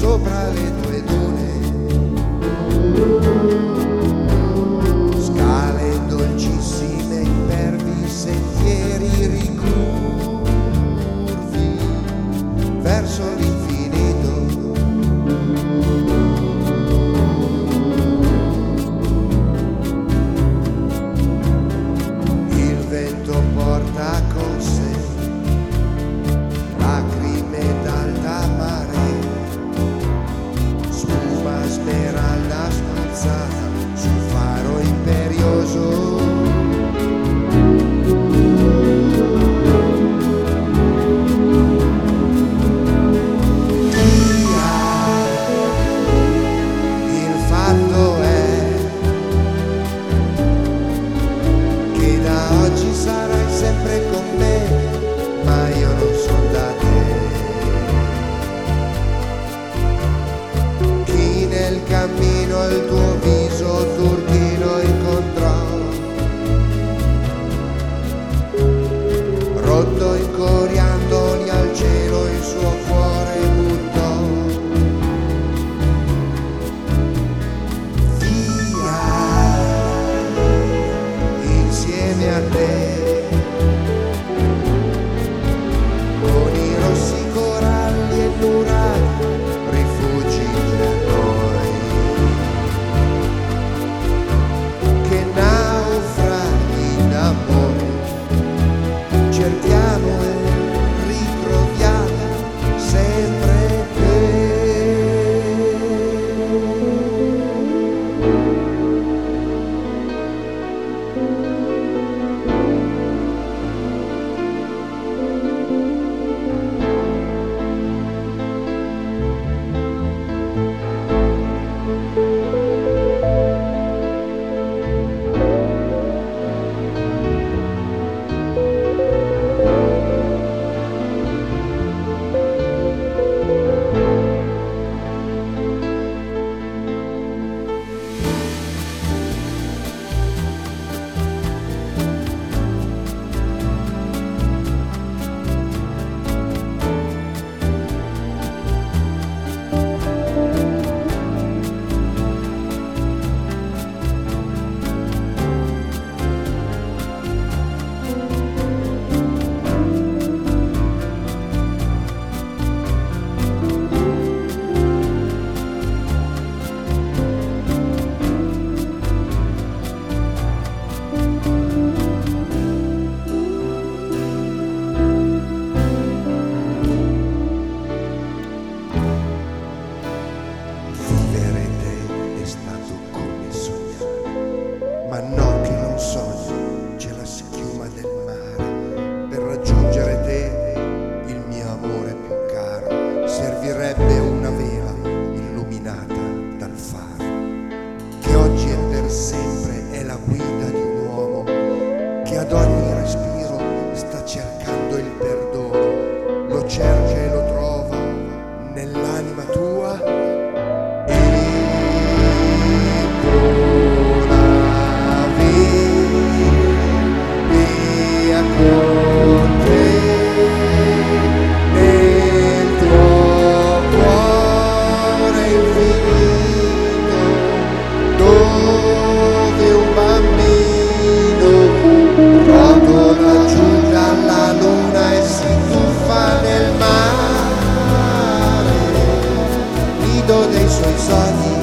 sopra le tue dune, scale dolcissime, impervi sentieri ricurvi verso l'infinito. Il vento porta con sé lacrime d'alta mare, spuma smeralda spruzzata sul faro imperioso. Il fatto è che da oggi sarai sempre con me, ma io non sono da te. Chi nel cammino il tuo viso turchino incontrò, rotto in coriandoli al cielo il suo cuore buttò via insieme a te, con i rossi coralli e nuraghi, rifugi per noi, che naufraghi d'amore cerchiamo e ritroviamo sempre te. Ma no, che non sogno, c'è la schiuma del mare. Per raggiungere te, il mio amore più caro, servirebbe una vela illuminata dal faro, che oggi e per sempre è la guida di un uomo che ad ogni respiro sta cercando il perdono, lo cerca e lo trova nell'anima tua. Con te nel tuo cuore infinito, dove un bambino rotola giù dalla luna e si tuffa nel mare, nido dei suoi sogni.